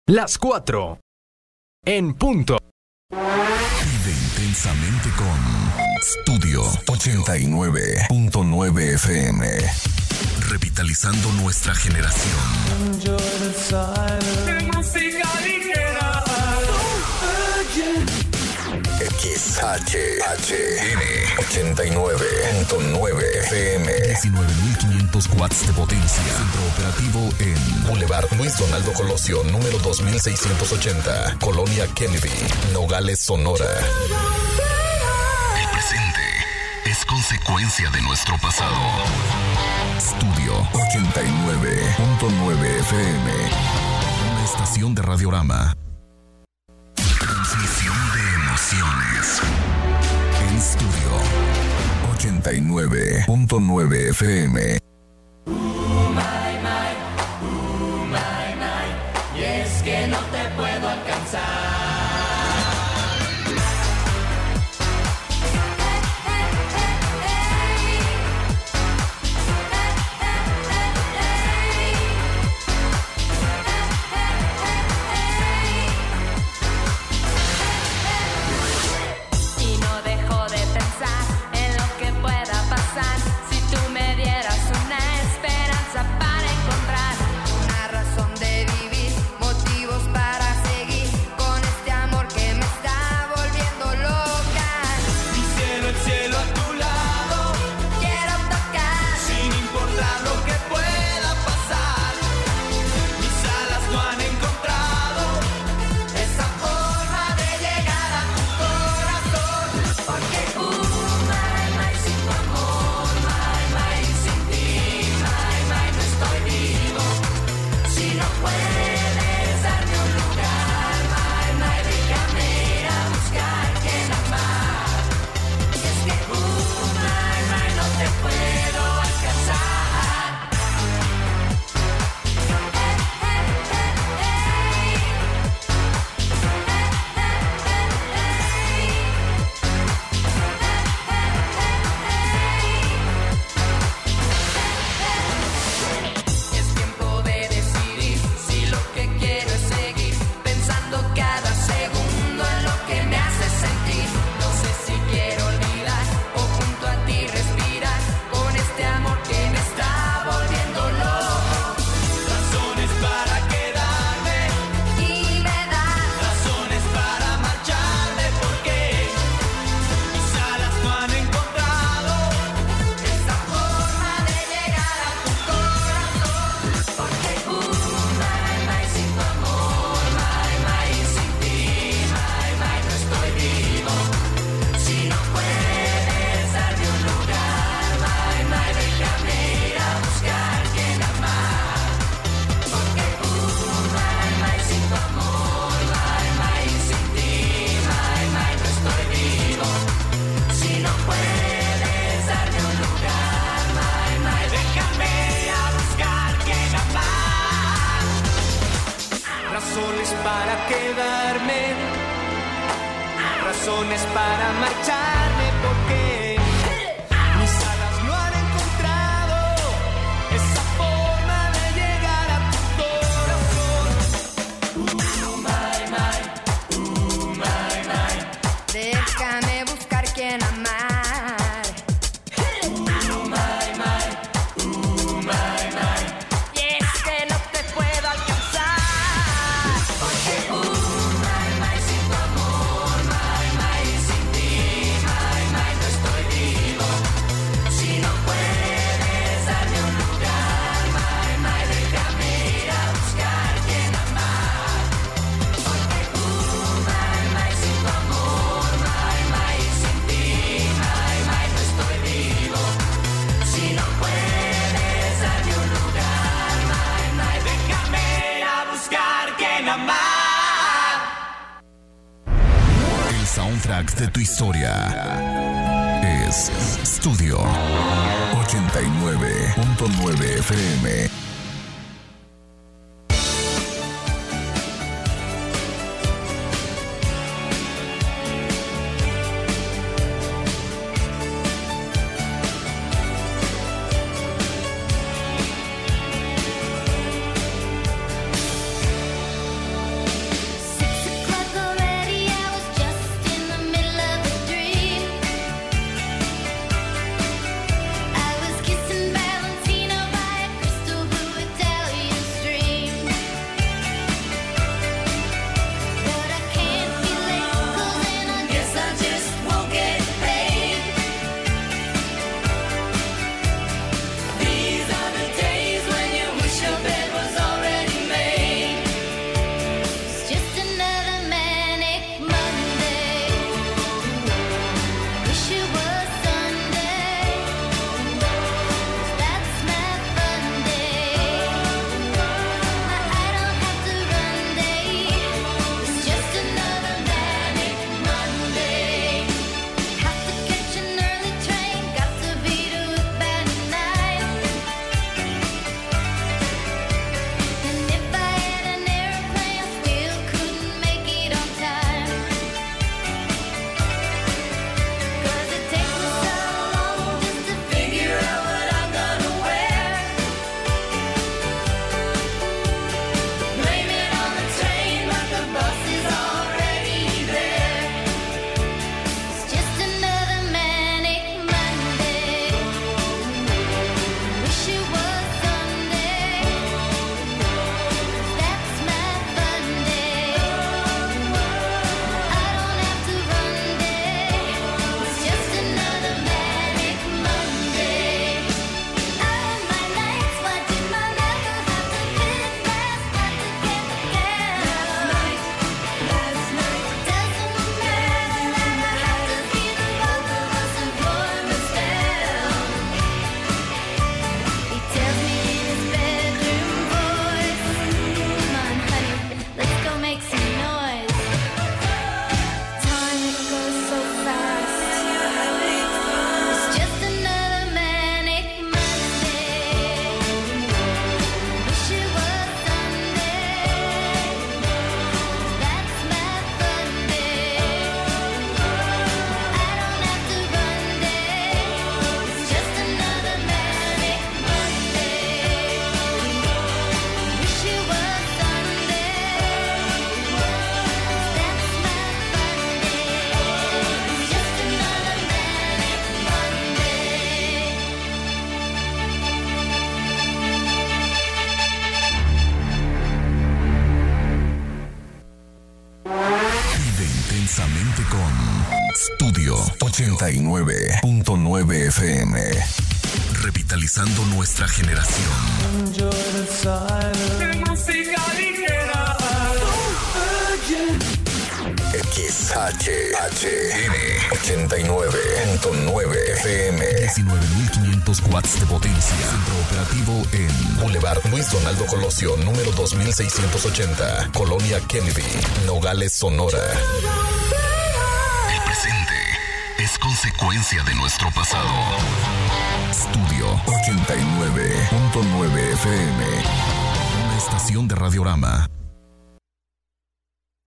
Las 4 en punto. Vive intensamente con Studio 89.9 FM. Revitalizando nuestra generación. XHHN 89.9 FM. 19.500 watts de potencia. Centro operativo en Boulevard Luis Donaldo Colosio, número 2680, Colonia Kennedy, Nogales, Sonora. El presente es consecuencia de nuestro pasado. Studio 89.9 FM. Una estación de Radiorama. Transmisión de emociones. En Studio 89.9 FM. Y es que no te puedo alcanzar. De tu historia es Studio 89.9 FM. intensamente con Studio 89.9 FM. Revitalizando nuestra generación. XHHN 89.9 FM. 19.500 watts de potencia. Centro operativo en Boulevard Luis Donaldo Colosio, número 2680, Colonia Kennedy, Nogales, Sonora. El presente es consecuencia de nuestro pasado. Studio 89.9 FM. Una estación de Radiorama.